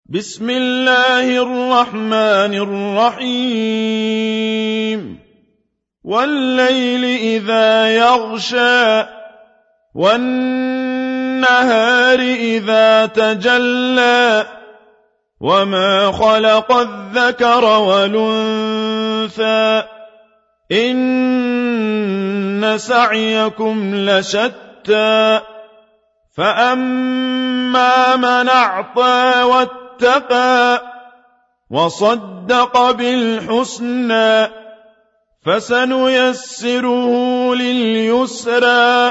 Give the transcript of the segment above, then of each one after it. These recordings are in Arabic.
بسم الله الرحمن الرحيم والليل إذا يغشى والنهار إذا تجلى وما خلق الذكر والأنثى إن سعيكم لشتى فأما من أعطى واتقى وصدق بالحسنى فسنيسره لليسرى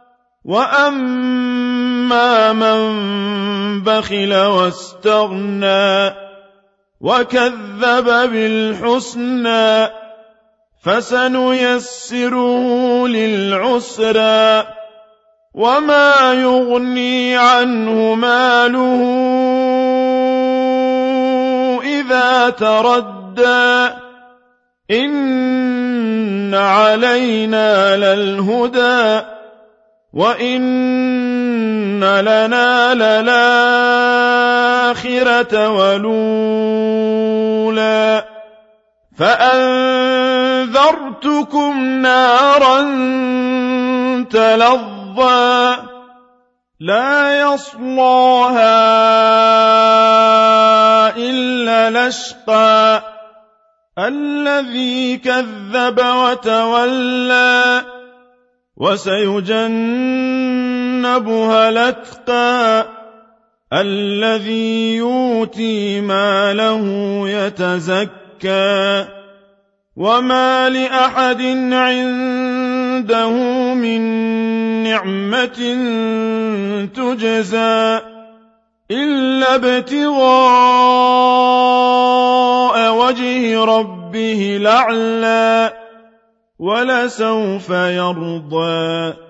وأما من بخل واستغنى وكذب بالحسنى فسنيسره للعسرى وما يغني عنه ماله إذا تردى إن علينا للهدى وإن لنا للآخرة والأولى فأنذرتكم نارا تلظى لا يصلاها إلا الأشقى الذي كذب وتولى وسيجنبها الأتقى الذي يؤتي ماله يتزكى وما لأحد عنده من نعمة تجزى إلا ابتغاء وجه ربه الأعلى ولسوف يرضى